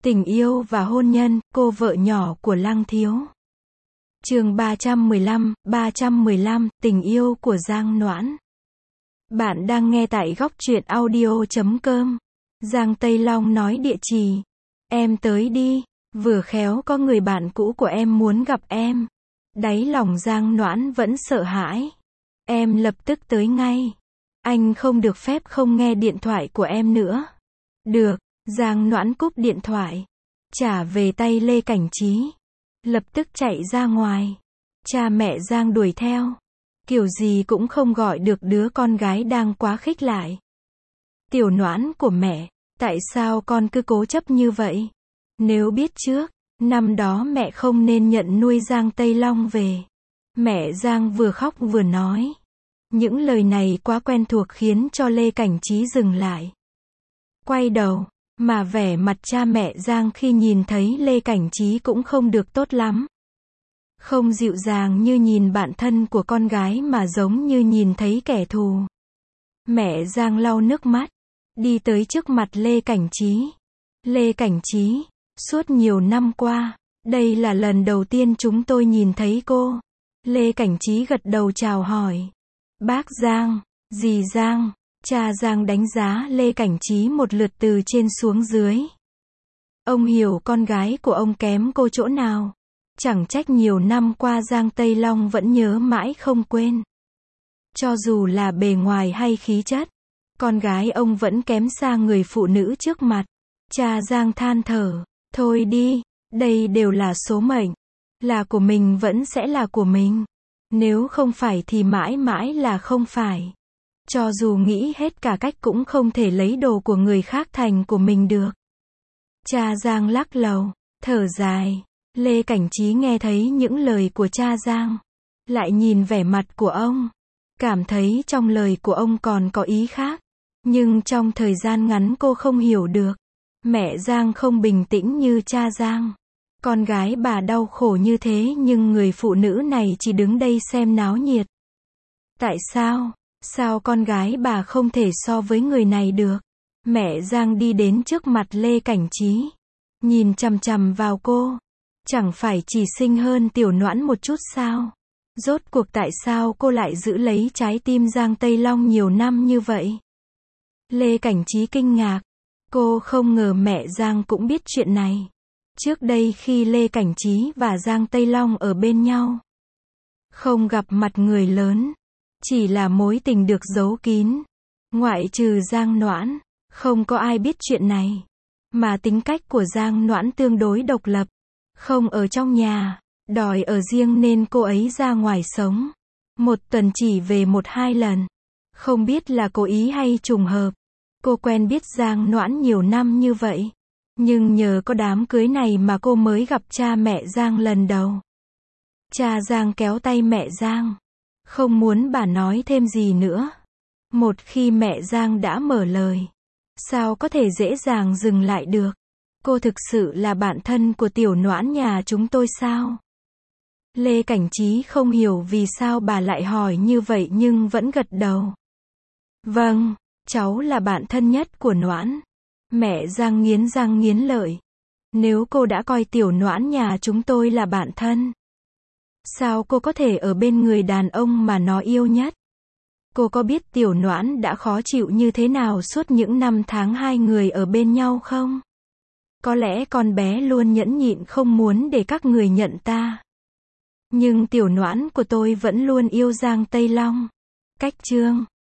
Tình yêu và hôn nhân, cô vợ nhỏ của Lăng Thiếu. Chương 315, tình yêu của Giang Noãn. Bạn đang nghe tại góc truyện audio.com. Giang Tây Long nói địa chỉ. Em tới đi, vừa khéo có người bạn cũ của em muốn gặp em. Đáy lòng Giang Noãn vẫn sợ hãi. Em lập tức tới ngay. Anh không được phép không nghe điện thoại của em nữa. Được, Giang Noãn cúp điện thoại. Trả về tay Lê Cảnh Trí. Lập tức chạy ra ngoài. Cha mẹ Giang đuổi theo. Kiểu gì cũng không gọi được đứa con gái đang quá khích lại. Tiểu Noãn của mẹ, tại sao con cứ cố chấp như vậy? Nếu biết trước, năm đó mẹ không nên nhận nuôi Giang Tây Long về. Mẹ Giang vừa khóc vừa nói. Những lời này quá quen thuộc khiến cho Lê Cảnh Trí dừng lại. Quay đầu, mà vẻ mặt cha mẹ Giang khi nhìn thấy Lê Cảnh Trí cũng không được tốt lắm. Không dịu dàng như nhìn bạn thân của con gái mà giống như nhìn thấy kẻ thù. Mẹ Giang lau nước mắt, đi tới trước mặt Lê Cảnh Trí. Lê Cảnh Trí, suốt nhiều năm qua, đây là lần đầu tiên chúng tôi nhìn thấy cô. Lê Cảnh Trí gật đầu chào hỏi. Bác Giang, dì Giang. Cha Giang đánh giá Lê Cảnh Trí một lượt từ trên xuống dưới. Ông hiểu con gái của ông kém cô chỗ nào. Chẳng trách nhiều năm qua Giang Tây Long vẫn nhớ mãi không quên. Cho dù là bề ngoài hay khí chất, con gái ông vẫn kém xa người phụ nữ trước mặt. Cha Giang than thở, thôi đi, đây đều là số mệnh. Là của mình vẫn sẽ là của mình. Nếu không phải thì mãi mãi là không phải. Cho dù nghĩ hết cả cách cũng không thể lấy đồ của người khác thành của mình được. Cha Giang lắc đầu, thở dài. Lê Cảnh Trí nghe thấy những lời của cha Giang. Lại nhìn vẻ mặt của ông. Cảm thấy trong lời của ông còn có ý khác. Nhưng trong thời gian ngắn cô không hiểu được. Mẹ Giang không bình tĩnh như cha Giang. Con gái bà đau khổ như thế nhưng người phụ nữ này chỉ đứng đây xem náo nhiệt. Tại sao? Sao con gái bà không thể so với người này được? Mẹ Giang đi đến trước mặt Lê Cảnh Trí. Nhìn chằm chằm vào cô. Chẳng phải chỉ xinh hơn Tiểu Noãn một chút sao? Rốt cuộc tại sao cô lại giữ lấy trái tim Giang Tây Long nhiều năm như vậy? Lê Cảnh Trí kinh ngạc. Cô không ngờ mẹ Giang cũng biết chuyện này. Trước đây khi Lê Cảnh Trí và Giang Tây Long ở bên nhau. Không gặp mặt người lớn. Chỉ là mối tình được giấu kín. Ngoại trừ Giang Noãn, không có ai biết chuyện này. Mà tính cách của Giang Noãn tương đối độc lập. Không ở trong nhà, đòi ở riêng nên cô ấy ra ngoài sống. Một tuần chỉ về 1-2 lần. Không biết là cố ý hay trùng hợp. Cô quen biết Giang Noãn nhiều năm như vậy. Nhưng nhờ có đám cưới này mà cô mới gặp cha mẹ Giang lần đầu. Cha Giang kéo tay mẹ Giang. Không muốn bà nói thêm gì nữa. Một khi mẹ Giang đã mở lời, sao có thể dễ dàng dừng lại được? Cô thực sự là bạn thân của Tiểu Noãn nhà chúng tôi sao? Lê Cảnh Trí không hiểu vì sao bà lại hỏi như vậy nhưng vẫn gật đầu. Vâng, cháu là bạn thân nhất của Noãn. Mẹ Giang nghiến răng nghiến lợi. Nếu cô đã coi Tiểu Noãn nhà chúng tôi là bạn thân, sao cô có thể ở bên người đàn ông mà nó yêu nhất? Cô có biết Tiểu Noãn đã khó chịu như thế nào suốt những năm tháng hai người ở bên nhau không? Có lẽ con bé luôn nhẫn nhịn không muốn để các người nhận ta. Nhưng Tiểu Noãn của tôi vẫn luôn yêu Giang Tây Long. Cách chương